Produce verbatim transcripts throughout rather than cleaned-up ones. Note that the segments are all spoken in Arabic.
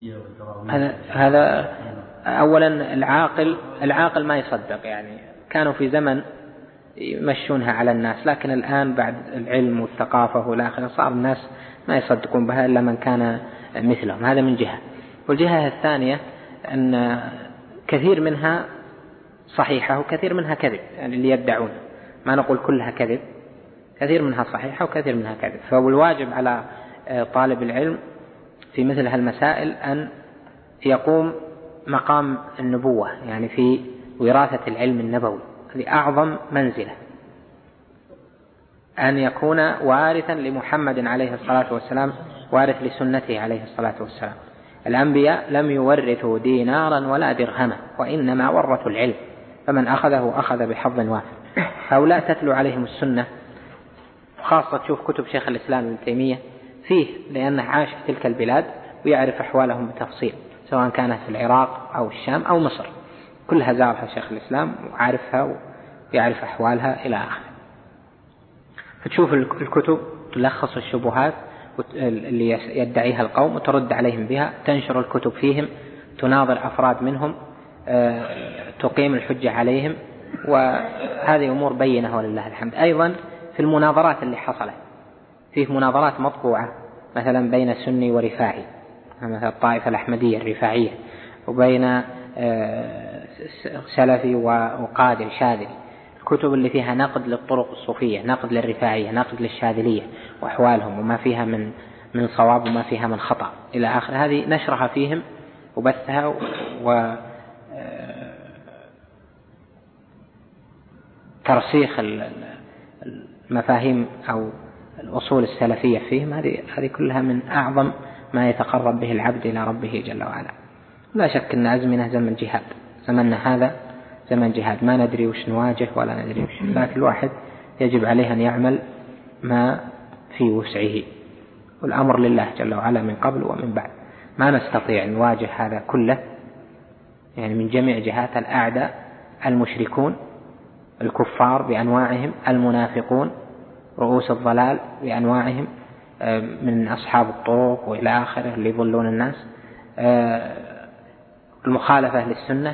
هذا هذا أولا العاقل العاقل ما يصدق، يعني كانوا في زمن يمشونها على الناس، لكن الآن بعد العلم والثقافة والآخر صار الناس ما يصدقون بها إلا من كان مثلهم. هذا من جهة. والجهة الثانية أن كثير منها صحيحة وكثير منها كذب، يعني اللي يدعون، ما نقول كلها كذب، كثير منها صحيحة وكثير منها كذب. فالواجب على طالب العلم في مثل هالمسائل أن يقوم مقام النبوة، يعني في وراثة العلم النبوي، هذه أعظم منزلة، أن يكون وارثا لمحمد عليه الصلاة والسلام، وارث لسنته عليه الصلاة والسلام. الأنبياء لم يورثوا دينارا ولا درهما، وإنما ورثوا العلم، فمن أخذه أخذ بحظ وافر. هؤلاء تتلو عليهم السنة، خاصة تشوف كتب شيخ الإسلام ابن تيمية فيه، لأنه عاش في تلك البلاد ويعرف أحوالهم بتفصيل، سواء كانت في العراق أو الشام أو مصر، كلها زارها شيخ الإسلام وعارفها ويعرف أحوالها إلى آخره. فتشوف الكتب تلخص الشبهات اللي يدعيها القوم وترد عليهم بها، تنشر الكتب فيهم، تناظر أفراد منهم، تقيم الحجة عليهم، وهذه أمور بينة ولله الحمد. أيضا في المناظرات اللي حصلت، فيه مناظرات مطبوعة مثلا بين سني ورفاعي، مثل الطائفة الأحمدية الرفاعية، وبين سلفي وقادر شاذلي، الكتب اللي فيها نقد للطرق الصوفية، نقد للرفاعية، نقد للشاذلية وأحوالهم وما فيها من من صواب وما فيها من خطأ إلى آخر، هذه نشرها فيهم وبثها وترسيخ المفاهيم أو الأصول السلفية فيهم، هذه هذه كلها من أعظم ما يتقرب به العبد إلى ربه جل وعلا. لا شك أن أزمنة زمن جهاد، زمننا هذا زمن جهاد، ما ندري وش نواجه ولا ندري وش، لكن الواحد يجب عليه أن يعمل ما في وسعه، والأمر لله جل وعلا من قبل ومن بعد. ما نستطيع أن نواجه هذا كله، يعني من جميع جهات الأعداء، المشركون، الكفار بأنواعهم، المنافقون، رؤوس الضلال بأنواعهم، من أصحاب الطرق وإلى آخره اللي يضلون الناس، المخالفة للسنة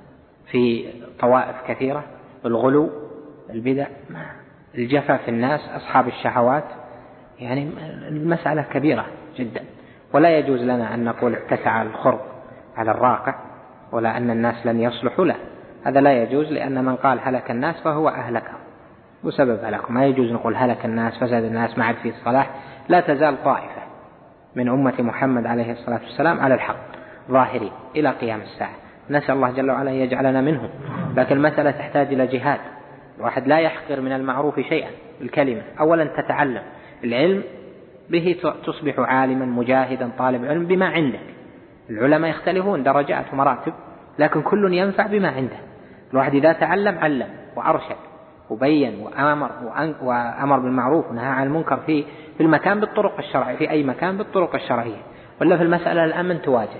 في طوائف كثيرة، الغلو، البدع، الجفا في الناس، أصحاب الشهوات، يعني المسألة كبيرة جدا. ولا يجوز لنا أن نقول اتسع الخرق على الراقع، ولا أن الناس لن يصلحوا، لا، هذا لا يجوز، لأن من قال هلك الناس فهو أهلكهم وسبب هلاكهم. ما يجوز نقول هلك الناس، فسد الناس، ما عاد فيه الصلاح. لا تزال طائفة من أمة محمد عليه الصلاة والسلام على الحق ظاهرين إلى قيام الساعة، نسأل الله جل وعلا يجعلنا منهم. لكن المسألة تحتاج إلى جهاد، الواحد لا يحقر من المعروف شيئا. الكلمة أولا تتعلم العلم، به تصبح عالما مجاهدا طالب علم بما عندك. العلماء يختلفون درجات ومراتب، لكن كل ينفع بما عنده. الواحد إذا تعلم علم وأرشد وبين وأمر وأمر بالمعروف ونهى عن المنكر في في المكان بالطرق الشرعية، في أي مكان بالطرق الشرعية. ولا في المسألة الآن تواجه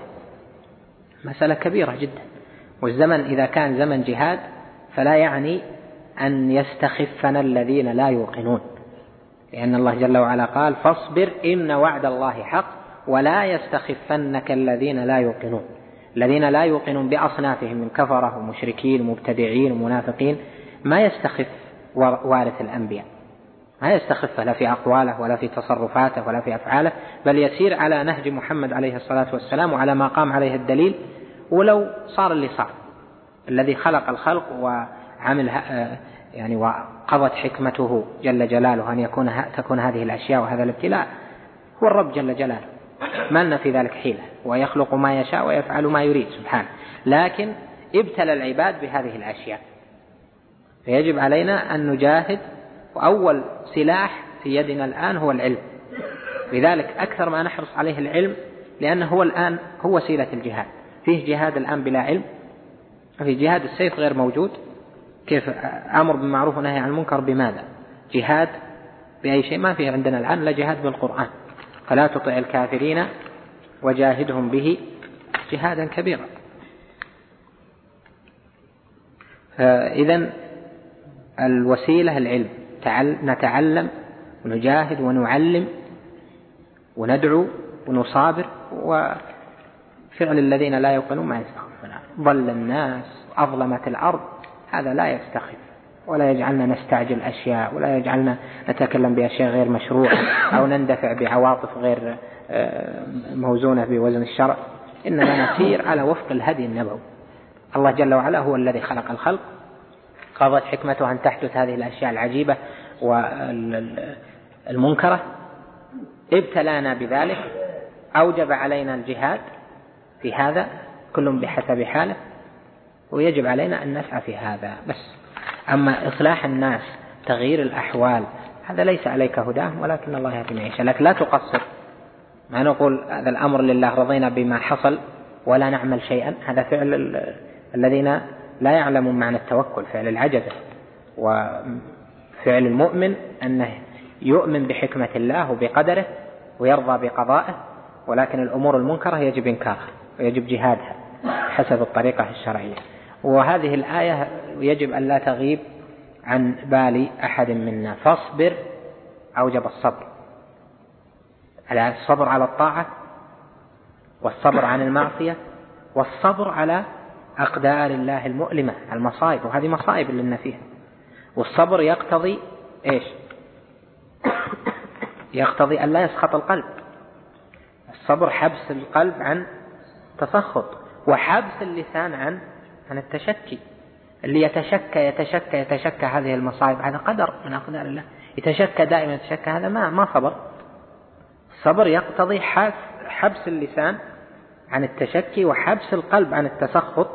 مسألة كبيرة جدا. والزمن إذا كان زمن جهاد فلا يعني أن يستخفنا الذين لا يوقنون، لأن الله جل وعلا قال فاصبر إن وعد الله حق ولا يستخفنك الذين لا يوقنون. الذين لا يوقنون بأصنافهم من كفرة ومشركين ومبتدعين ومنافقين ما يستخف وارث الأنبياء، ما يستخف لا في أقواله ولا في تصرفاته ولا في أفعاله، بل يسير على نهج محمد عليه الصلاة والسلام وعلى ما قام عليه الدليل، ولو صار اللي صار. الذي خلق الخلق وعمل يعني وقضت حكمته جل جلاله أن يكون تكون هذه الأشياء وهذا الابتلاء هو الرب جل جلاله، ما لنا في ذلك حيلة، ويخلق ما يشاء ويفعل ما يريد سبحانه. لكن ابتلى العباد بهذه الأشياء، فيجب علينا أن نجاهد، وأول سلاح في يدنا الآن هو العلم. لذلك أكثر ما نحرص عليه العلم، لأنه هو الآن هو وسيلة الجهاد. فيه جهاد الآن بلا علم، في جهاد السيف غير موجود. كيف أمر بالمعروف ونهي عن المنكر بماذا؟ جهاد بأي شيء ما فيه عندنا الآن، لا جهاد بالقرآن. فلا تطع الكافرين وجاهدهم به جهادا كبيرا. إذن الوسيلة العلم، نتعلم ونجاهد ونعلم وندعو ونصابر فعل الذين لا يوقنون ما يستخفون. ضل الناس، أظلمت الأرض، هذا لا يستخف ولا يجعلنا نستعجل أشياء، ولا يجعلنا نتكلم بأشياء غير مشروعة أو نندفع بعواطف غير موزونة بوزن الشرع. إننا نسير على وفق الهدي النبوي. الله جل وعلا هو الذي خلق الخلق، قضت حكمته أن تحدث هذه الأشياء العجيبة والمنكرة، ابتلانا بذلك، أوجب علينا الجهاد في هذا، كل بحسب حاله، ويجب علينا أن نسعى في هذا بس. أما إصلاح الناس، تغيير الأحوال، هذا ليس عليك هداهم، ولكن الله يهدي من يشاء. لكن لا تقصر، ما نقول هذا الأمر لله، رضينا بما حصل ولا نعمل شيئا، هذا فعل الذين لا يعلمون معنى التوكل، فعل العجزة. وفعل المؤمن أنه يؤمن بحكمة الله وبقدره ويرضى بقضائه، ولكن الأمور المنكرة يجب إنكارها ويجب جهادها حسب الطريقة الشرعية. وهذه الآية يجب أن لا تغيب عن بال أحد منا. فاصبر، أوجب الصبر، على الصبر على الطاعة، والصبر عن المعصية، والصبر على أقدار الله المؤلمة، المصائب، وهذه مصائب لنا فيها. والصبر يقتضي إيش؟ يقتضي أن لا يسخط القلب. الصبر حبس القلب عن تسخط، وحبس اللسان عن عن التشكي. اللي يتشكى يتشكى يتشكى هذه المصائب، هذا قدر من أقدار الله، يتشكى دائما يتشكى، هذا ما ما صبر. الصبر يقتضي حبس اللسان عن التشكي، وحبس القلب عن التسخط،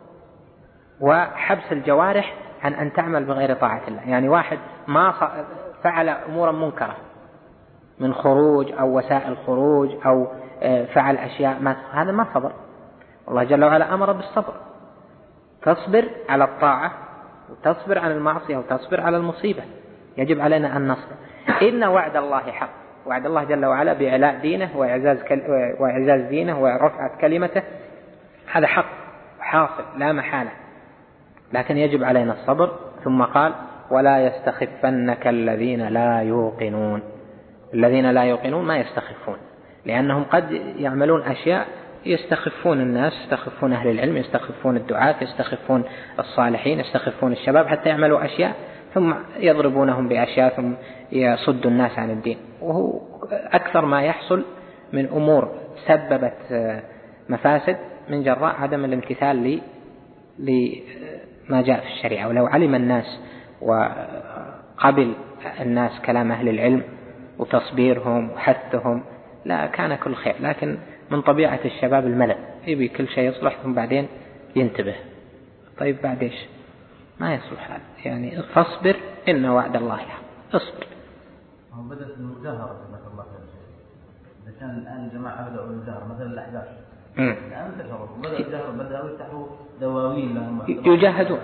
وحبس الجوارح عن أن تعمل بغير طاعة الله. يعني واحد ما فعل أمورا منكرة من خروج أو وسائل خروج أو فعل أشياء ما، هذا ما صبر. الله جل وعلا أمر بالصبر، تصبر على الطاعة وتصبر عن المعصية وتصبر على المصيبة. يجب علينا أن نصبر. إن وعد الله حق، وعد الله جل وعلا بإعلاء دينه وإعزاز, كل... وإعزاز دينه ورفعة كلمته، هذا حق حاصل لا محالة، لكن يجب علينا الصبر. ثم قال ولا يستخفنك الذين لا يوقنون. الذين لا يوقنون ما يستخفون، لأنهم قد يعملون أشياء يستخفون الناس، يستخفون أهل العلم، يستخفون الدعاة، يستخفون الصالحين، يستخفون الشباب، حتى يعملوا أشياء ثم يضربونهم بأشياء ثم يصدوا الناس عن الدين. وهو أكثر ما يحصل من أمور سببت مفاسد من جراء عدم الامتثال لما جاء في الشريعة. ولو علم الناس وقبل الناس كلام أهل العلم وتصبيرهم وحثهم لا كان كل خير، لكن من طبيعة الشباب الملل، يبي كل شيء يصلح ثم بعدين ينتبه. طيب بعد إيش؟ ما يصلح هذا. يعني فاصبر إن وعد الله حق، اصبر. بدأت المجاهرة مثل الله إذا كان الآن الجماعة بدأوا الجهر مثل الأحزاب الآن انتشروا بدأوا الجهر، بدأوا يفتحوا دواوين لهم يجاهدون.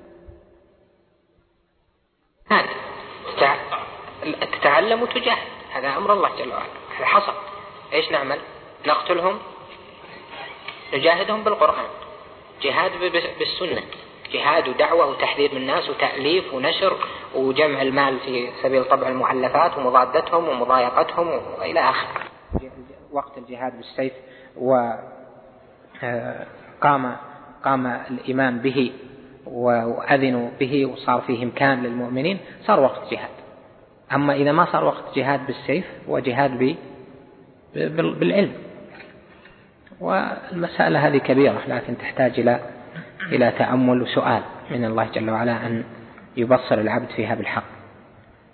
تتعلم وتجاهد، هذا أمر الله جل وعلا، هذا حصل. إيش نعمل؟ نقتلهم، نجاهدهم بالقرآن، جهاد بالسنة، جهاد ودعوة وتحذير من الناس وتأليف ونشر وجمع المال في سبيل طبع المؤلفات ومضادتهم ومضايقتهم وإلى آخره. وقت الجهاد بالسيف وقام قام الإمام به وأذنوا به وصار فيه إمكان للمؤمنين، صار وقت جهاد. أما إذا ما صار وقت جهاد بالسيف وجهاد بالعلم. والمسألة هذه كبيرة، لكن تحتاج إلى إلى تأمل وسؤال من الله جل وعلا أن يبصر العبد فيها بالحق.